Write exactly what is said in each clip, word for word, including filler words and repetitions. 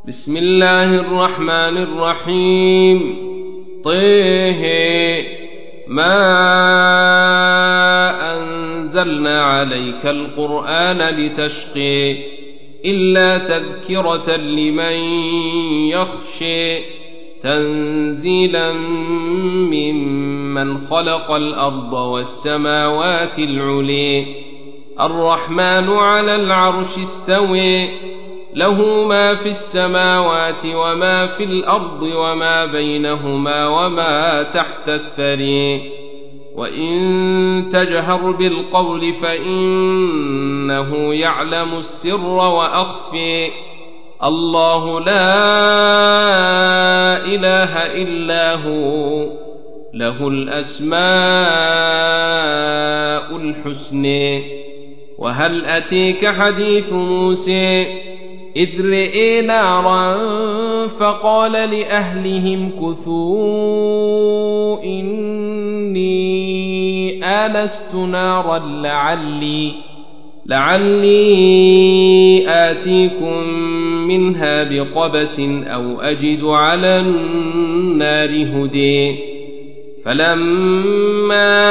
بسم الله الرحمن الرحيم. طه ما أنزلنا عليك القرآن لتشقي إلا تذكرة لمن يخشي تنزيلا ممن خلق الأرض والسماوات العلي الرحمن على العرش استوي له ما في السماوات وما في الأرض وما بينهما وما تحت الثري وإن تجهر بالقول فإنه يعلم السر وأخفي الله لا إله إلا هو له الأسماء الحسنى. وهل أتيك حديث موسى إذ رئي نارا فقال لأهلهم كثوا إني آنست نارا لعلي, لعلي آتيكم منها بقبس أو أجد على النار هدي. فلما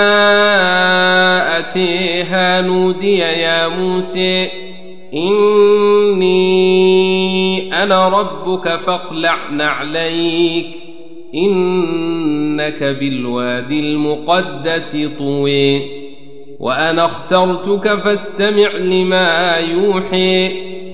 أتيها نودي يا موسى إني أنا ربك فاخلع نعليك إنك بالوادي المقدس طوي وأنا اخترتك فاستمع لما يوحي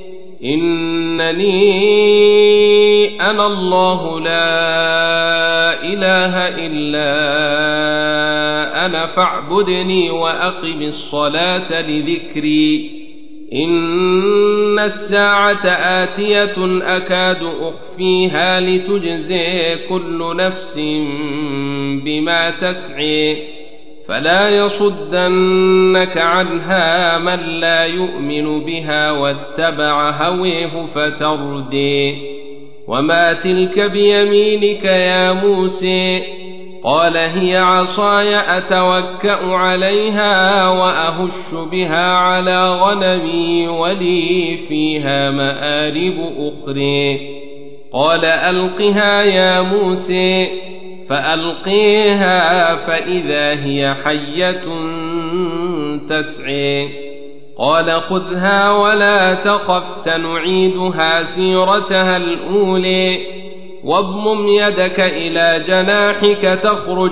إنني أنا الله لا إله إلا أنا فاعبدني وأقم الصلاة لذكري إن الساعة آتية أكاد أخفيها لتجزي كل نفس بما تسعي فلا يصدنك عنها من لا يؤمن بها واتبع هويه فتردي. وما تلك بيمينك يا موسى قال هي عصاي أتوكأ عليها وأهش بها على غنمي ولي فيها مآرب أخرى. قال ألقها يا موسى فألقيها فإذا هي حية تسعي. قال خذها ولا تخف سنعيدها سيرتها الأولى واضمم يدك إلى جناحك تخرج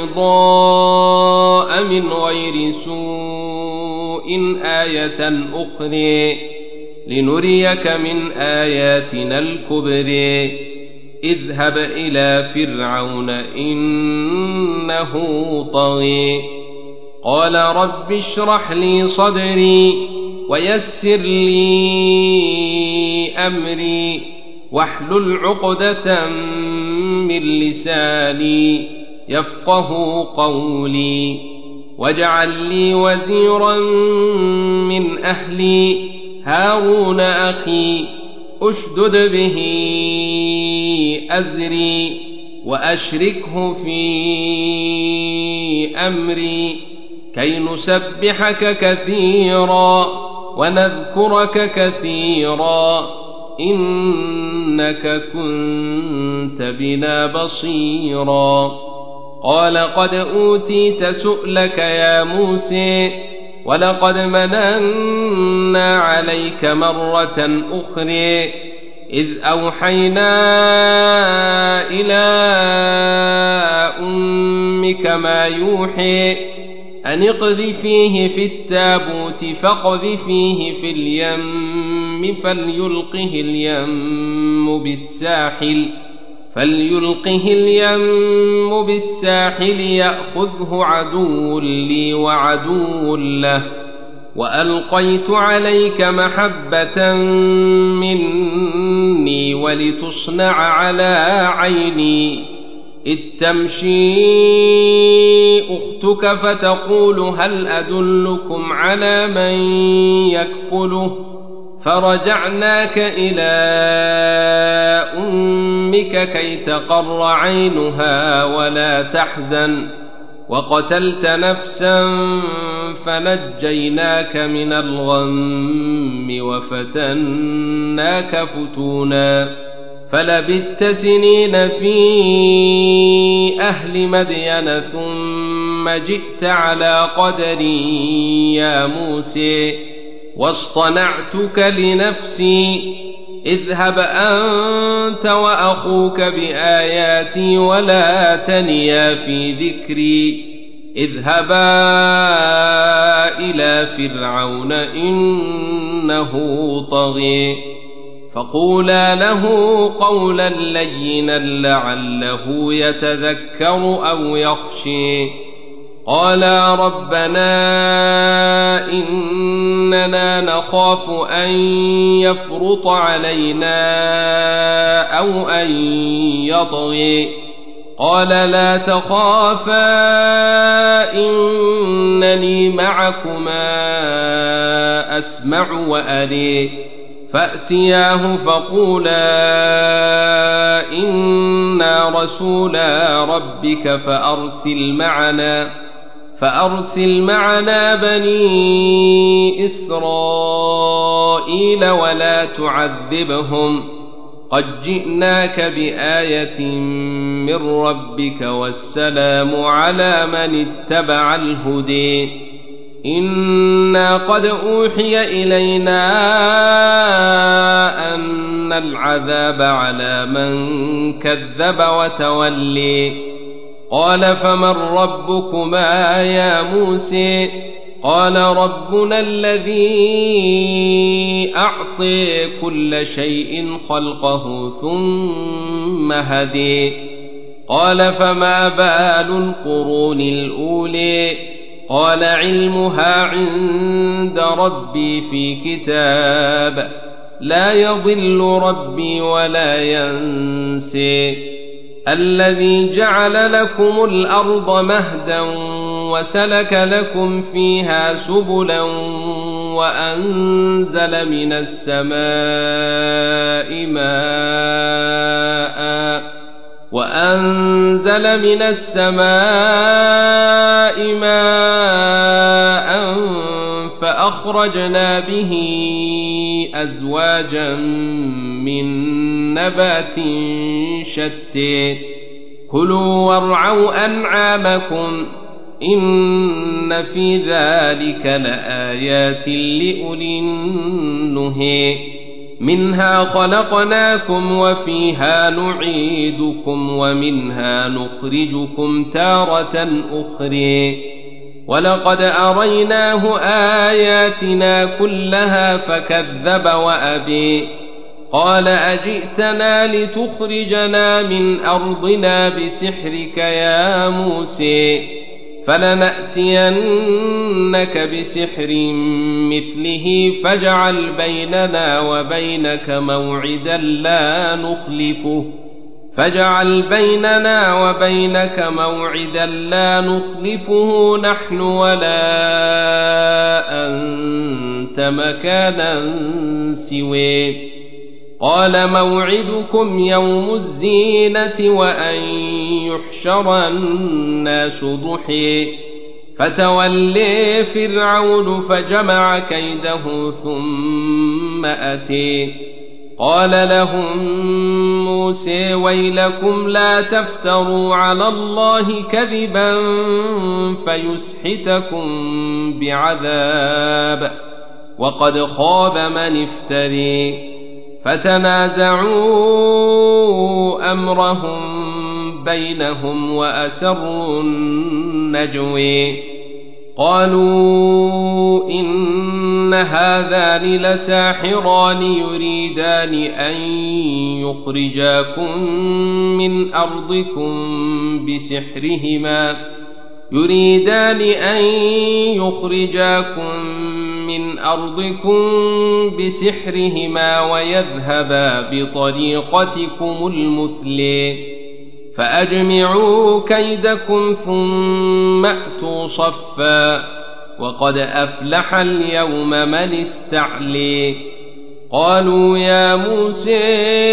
بيضاء من غير سوء آية أخرى لنريك من آياتنا الكبرى. اذهب إلى فرعون إنه طغى. قال رب اشرح لي صدري ويسر لي أمري واحلل عقدة من لساني يفقه قولي واجعل لي وزيرا من أهلي هارون أخي أشدد به أزري وأشركه في أمري كي نسبحك كثيرا ونذكرك كثيرا إنك كنت بنا بصيرا. قال قد أوتيت سؤلك يا موسى ولقد مننا عليك مرة أخرى إذ أوحينا إلى أمك ما يوحي أن اقذفيه في التابوت فاقذفيه في اليم فليلقه اليم بالساحل فليلقه اليم بالساحل يأخذه عدو لي وعدو له وألقيت عليك محبة مني ولتصنع على عيني إذ تمشي أختك فتقول هل أدلكم على من يكفله فرجعناك إلى أمك كي تقر عينها ولا تحزن وقتلت نفسا فنجيناك من الغم وفتناك فتونا فلبثت سنين في أهل مدين ثم جئت على قدري يا موسى واصطنعتك لنفسي اذهب أنت وأخوك بآياتي ولا تنيا في ذكري اذهبا إلى فرعون إنه طغي فقولا له قولا لينا لعله يتذكر أو يخشي قالا ربنا إننا نخاف أن يفرط علينا أو أن يطغي قال لا تخافا إنني معكما أسمع وأري فأتياه فقولا إنا رسولا ربك فأرسل معنا فأرسل معنا بني إسرائيل ولا تعذبهم قد جئناك بآية من ربك والسلام على من اتبع الهدي إنا قد أوحي إلينا أن العذاب على من كذب وتولي قال فمن ربكما يا موسى قال ربنا الذي أعطي كل شيء خلقه ثم هدي قال فما بال القرون الأولي قال علمها عند ربي في كتاب لا يضل ربي ولا ينسي الذي جعل لكم الأرض مهدا وسلك لكم فيها سبلا وأنزل من السماء ماء وأنزل من السماء ماء فأخرجنا به أزواجا من نبات شتى كلوا وارعوا أنعامكم إن في ذلك لآيات لأولي النهي منها خلقناكم وفيها نعيدكم ومنها نخرجكم تارة أخرى ولقد أريناه آياتنا كلها فكذب وأبي قال أجئتنا لتخرجنا من أرضنا بسحرك يا موسى فلنأتينك بسحر مثله فاجعل بيننا وبينك موعدا لا نخلفه فاجعل بيننا وبينك موعدا لا نخلفه نحن ولا أنت مكانا سواه قال موعدكم يوم الزينة وأن يحشر الناس ضحى فتولي فرعون فجمع كيده ثم أتي قال لهم موسى ويلكم لا تفتروا على الله كذبا فيسحتكم بعذاب وقد خاب من افتري فتنازعوا أمرهم بينهم وأسروا النجوي قالوا إن هذان لساحران يريدان أن يخرجاكم من أرضكم بسحرهما يريدان أن يخرجاكم من أرضكم بسحرهما ويذهبا بطريقتكم المثلى فأجمعوا كيدكم ثم أتوا صفا وقد أفلح اليوم من استعلي قالوا يا موسى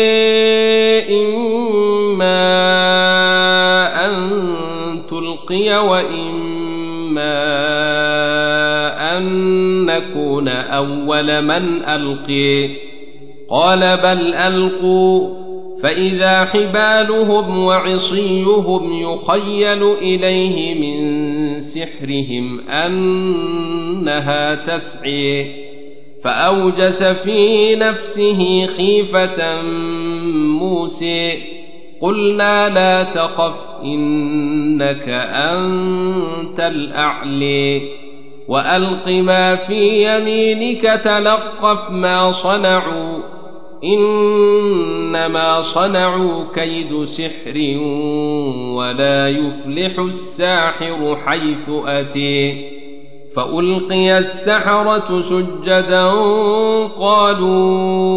إما أن تلقي وإما أن نكون أول من ألقي قال بل ألقوا فإذا حبالهم وعصيهم يخيل إليه من سحرهم أنها تسعي فأوجس في نفسه خيفة موسى قلنا لا تخف إنك أنت الأعلى وألق ما في يمينك تلقف ما صنعوا إنما صنعوا كيد سحر ولا يفلح الساحر حيث أتي فألقي السحرة سجدا قالوا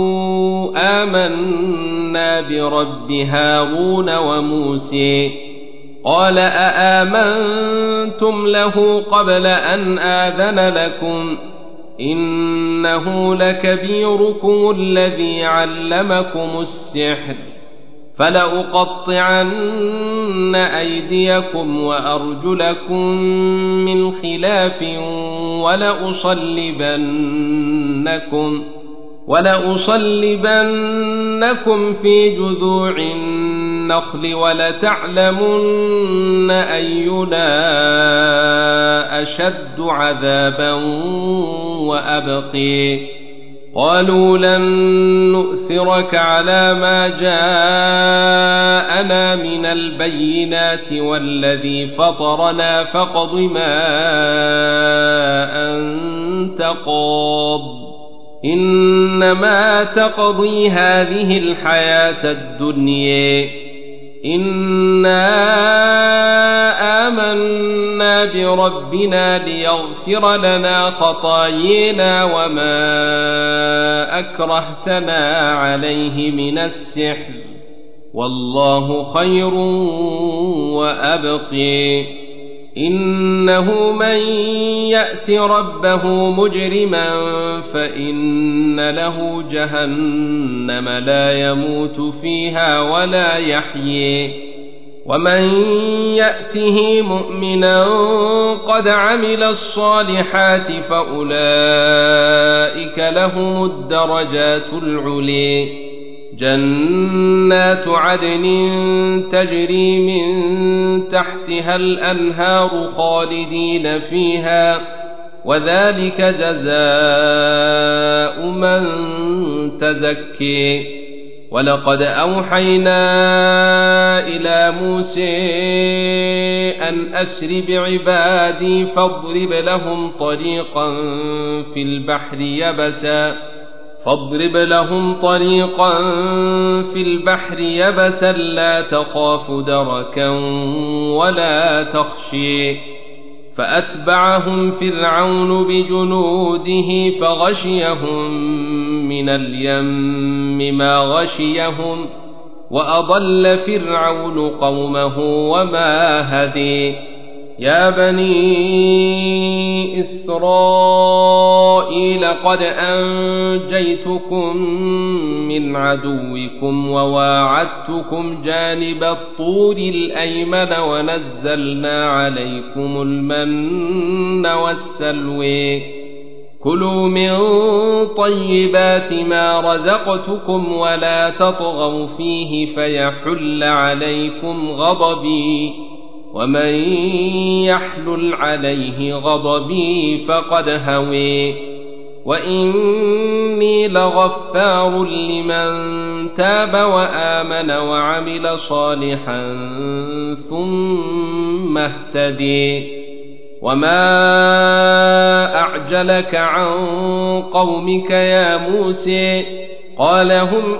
آمنا برب هارون وموسى قال أآمنتم له قبل أن آذن لكم إنه لكبيركم الذي علمكم السحر فلأقطعن أيديكم وأرجلكم من خلاف ولأصلبنكم ولأصلبنكم في جذوع النخل ولتعلمن أينا أشد عذابا وأبقي قالوا لن نؤثرك على ما جاءنا من البينات والذي فطرنا فاقض ما أنت قاض إنما تقضي هذه الحياة الدنيا إنا آمنا بربنا ليغفر لنا خطايانا وما أكرهتنا عليه من السحر والله خير وأبقي إنه من يأت ربه مجرما فإن له جهنم لا يموت فيها ولا يحيي ومن يأته مؤمنا قد عمل الصالحات فأولئك لهم الدرجات العلي جنات عدن تجري من تحتها الأنهار خالدين فيها وذلك جزاء من تزكي ولقد أوحينا إلى موسى أن أسر بعبادي فاضرب لهم طريقا في البحر يبسا فاضرب لهم طريقا في البحر يبسا لا تخاف دركا ولا تخشي فأتبعهم فرعون بجنوده فغشيهم من اليم ما غشيهم وأضل فرعون قومه وما هدي يا بني إسرائيل قد أنجيتكم من عدوكم وواعدتكم جانب الطور الأيمن ونزلنا عليكم المن والسلوى كلوا من طيبات ما رزقتكم ولا تطغوا فيه فيحل عليكم غضبي ومن يحلل عليه غضبي فقد هوي وإني لغفار لمن تاب وآمن وعمل صالحا ثم اهتدي وما أعجلك عن قومك يا موسى قال هم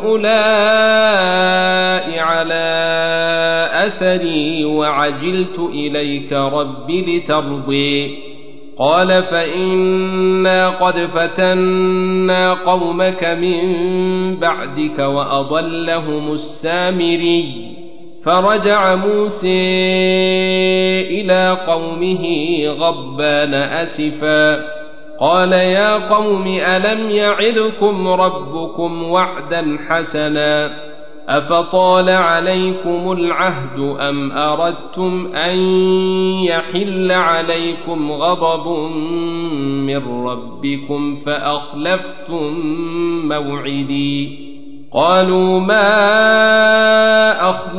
أولئك على أثري وعجلت إليك رب لترضي قال فإنا قد فتنا قومك من بعدك وأضلهم السامري فرجع موسى إلى قومه غضبان أسفا قال يا قوم ألم يعدكم ربكم وعدا حسنا أفطال عليكم العهد أم أردتم أن يحل عليكم غضب من ربكم فأخلفتم موعدي قالوا ما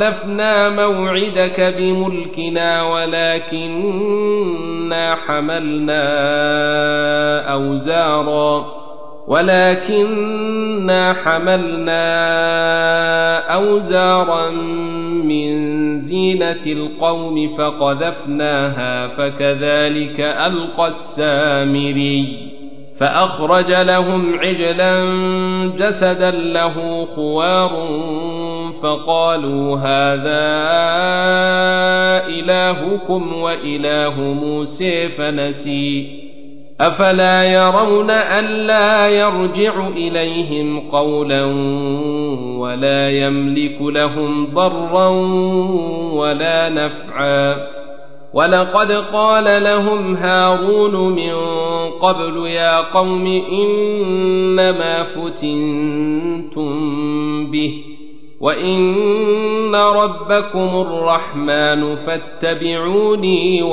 أخلفنا موعدك بملكنا ولكننا حملنا أوزارا ولكننا حملنا أوزارا من زينة القوم فقذفناها فكذلك ألقى السامري فأخرج لهم عجلا جسدا له خوار فقالوا هذا إلهكم وإله موسى فنسي أفلا يرون ألا يرجع إليهم قولا ولا يملك لهم ضرا ولا نفعا ولقد قال لهم هارون من قبل يا قوم إنما فتنتم به وإن ربكم الرحمن فاتبعوني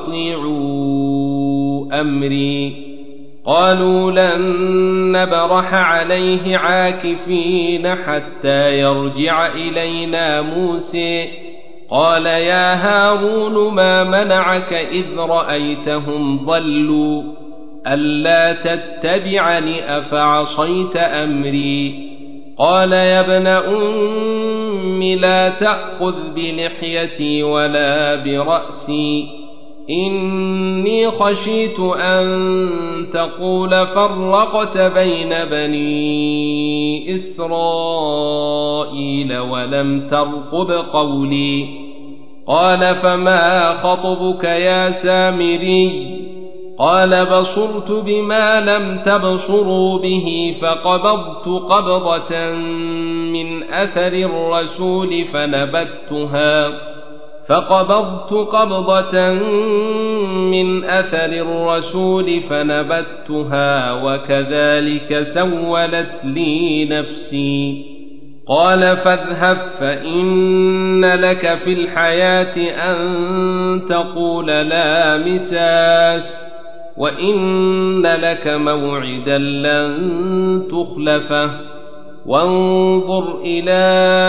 وأطيعوا أمري قالوا لن نبرح عليه عاكفين حتى يرجع إلينا موسى قال يا هارون ما منعك إذ رأيتهم ضلوا ألا تتبعني أفعصيت أمري قال يا ابن أم لا تأخذ بلحيتي ولا برأسي إني خشيت أن تقول فرقت بين بني إسرائيل ولم ترقب قولي قال فما خطبك يا سامري قال بصرت بما لم تبصروا به فقبضت قبضة من أثر الرسول فنبذتها فقبضت قبضة من أثر الرسول فنبذتها وكذلك سولت لي نفسي قال فاذهب فإن لك في الحياة أن تقول لا مساس وإن لك موعدا لن تخلفه وانظر إلى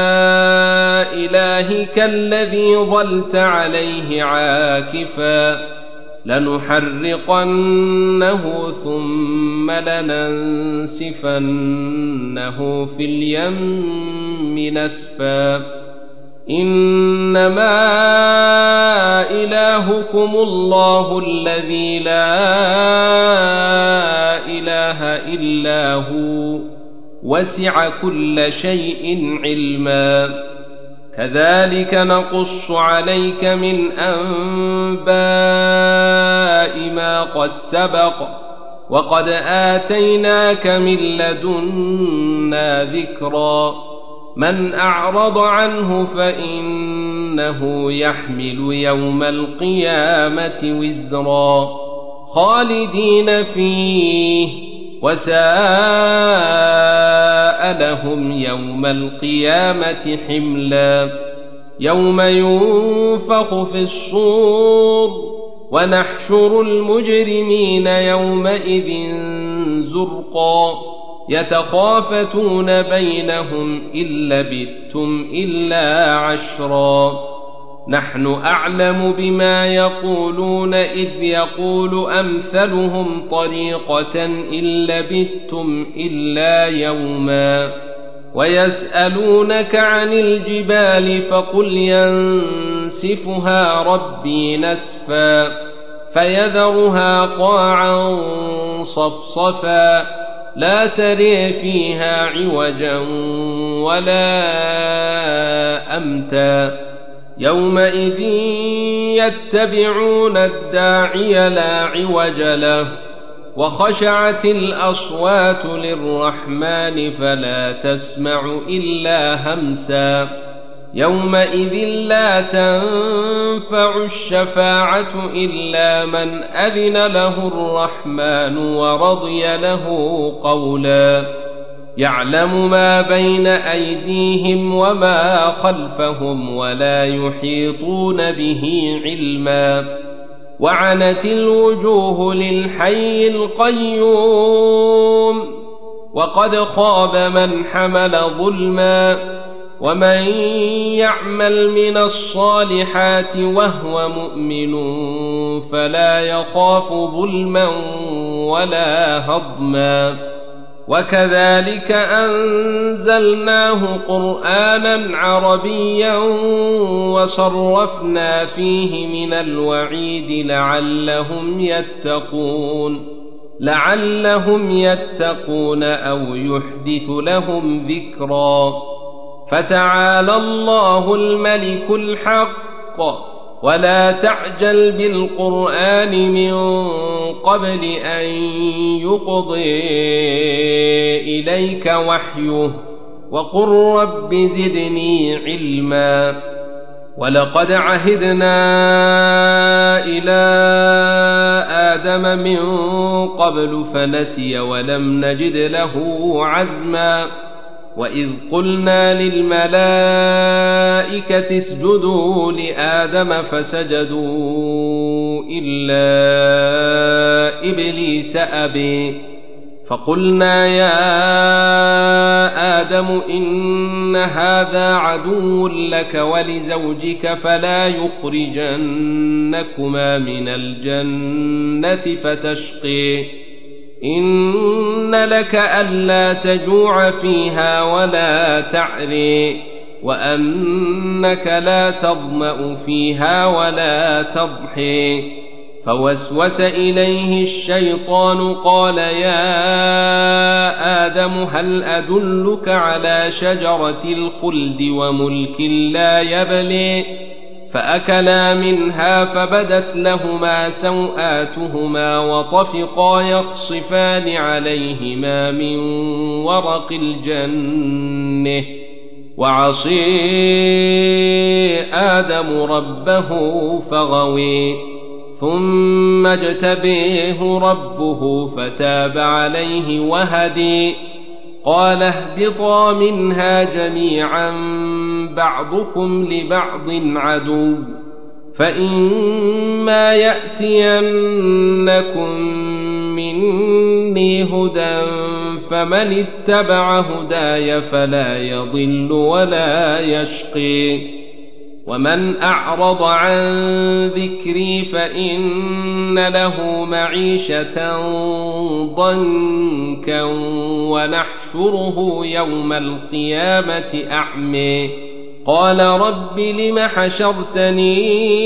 إلهك الذي ظلت عليه عاكفا لنحرقنه ثم لننسفنه في اليم نسفا إنما إلهكم الله الذي لا إله إلا هو وسع كل شيء علما كذلك نقص عليك من أنباء ما قد سبق وقد آتيناك من لدنا ذكرا من أعرض عنه فإنه يحمل يوم القيامة وزرا خالدين فيه وساء لهم يوم القيامة حملا يوم ينفخ في الصور ونحشر المجرمين يومئذ زرقا يتخافتون بينهم إن لبثتم إلا عشرا نحن أعلم بما يقولون إذ يقول أمثلهم طريقة إن لبثتم إلا يوما ويسألونك عن الجبال فقل ينسفها ربي نسفا فيذرها قاعا صفصفا لا تري فيها عوجا ولا أمتا يومئذ يتبعون الداعي لا عوج له وخشعت الأصوات للرحمن فلا تسمع إلا همسا يومئذ لا تنفع الشفاعة إلا من أذن له الرحمن ورضي له قولا يعلم ما بين أيديهم وما خلفهم ولا يحيطون به علما وعنت الوجوه للحي القيوم وقد خاب من حمل ظلما ومن يعمل من الصالحات وهو مؤمن فلا يخاف ظلما ولا هضما وكذلك أنزلناه قرآنا عربيا وصرفنا فيه من الوعيد لعلهم يتقون لعلهم يتقون أو يحدث لهم ذكرا فتعالى الله الملك الحق ولا تعجل بالقرآن من قبل أن يقضي إليك وحيه وقل رب زدني علما ولقد عهدنا إلى آدم من قبل فنسي ولم نجد له عزما وإذ قلنا للملائكة اسجدوا لآدم فسجدوا إلا إبليس أبي فقلنا يا آدم إن هذا عدو لك ولزوجك فلا يخرجنكما من الجنة فتشقي إن لك ألا تجوع فيها ولا تعري وأنك لا تظمأ فيها ولا تضحي فوسوس إليه الشيطان قال يا آدم هل أدلك على شجرة الخلد وملك لا يبلي فأكلا منها فبدت لهما سوآتهما وطفقا يخصفان عليهما من ورق الجنة وعصي آدم ربه فغوي ثم اجتبيه ربه فتاب عليه وهدي قال اهبطا منها جميعا بعضكم لبعض عدو فإما يأتينكم مني هدى فمن اتبع هداي فلا يضل ولا يشقي ومن أعرض عن ذكري فإن له معيشة ضنكا ونحشره يوم القيامة أعمي قال رب لم حشرتني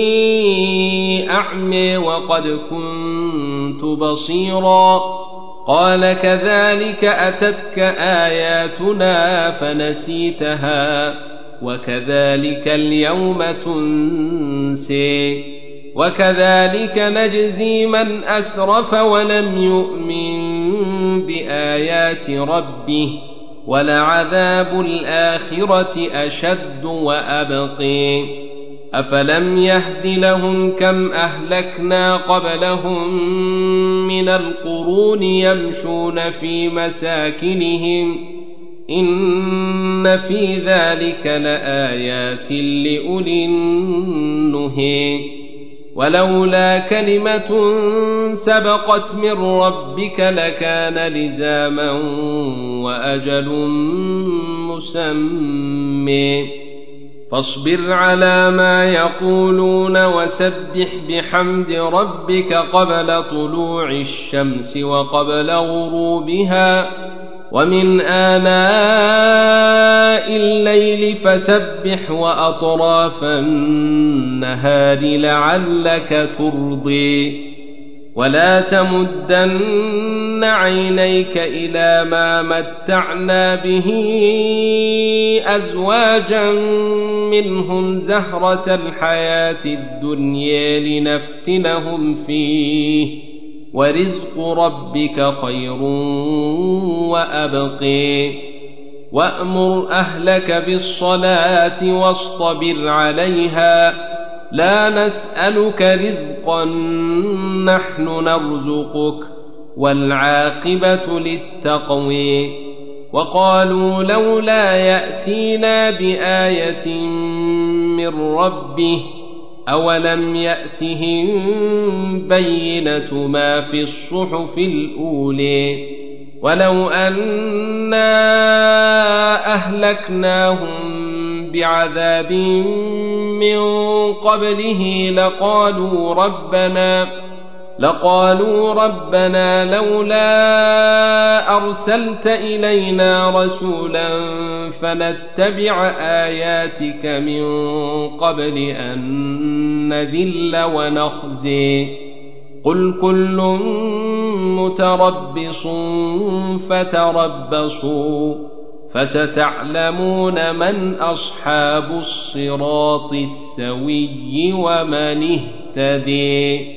أعمي وقد كنت بصيرا قال كذلك أتتك آياتنا فنسيتها وكذلك اليوم تنسي وكذلك نجزي من أسرف ولم يؤمن بآيات ربه ولعذاب الآخرة أشد وأبقي أفلم يهد لهم كم أهلكنا قبلهم من القرون يمشون في مساكنهم إن في ذلك لآيات لأولي النهي ولولا كلمة سبقت من ربك لكان لزاما وأجل مسمى فاصبر على ما يقولون وسبح بحمد ربك قبل طلوع الشمس وقبل غروبها ومن آناء الليل فسبح وأطراف النهار لعلك ترضي ولا تمدن عينيك إلى ما متعنا به أزواجا منهم زهرة الحياة الدنيا لنفتنهم فيه ورزق ربك خير وأبقي وأمر أهلك بالصلاة واصطبر عليها لا نسألك رزقا نحن نرزقك والعاقبة للتقوى وقالوا لولا يأتينا بآية من ربه أولم يأتهم بينة ما في الصحف الأولى ولو أنا أهلكناهم بعذاب من قبله لقالوا ربنا لقالوا ربنا لولا أرسلت إلينا رسولا فنتبع آياتك من قبل أن نذل ونخزي قل كل متربص فتربصوا فستعلمون من أصحاب الصراط السوي ومن اهتدي.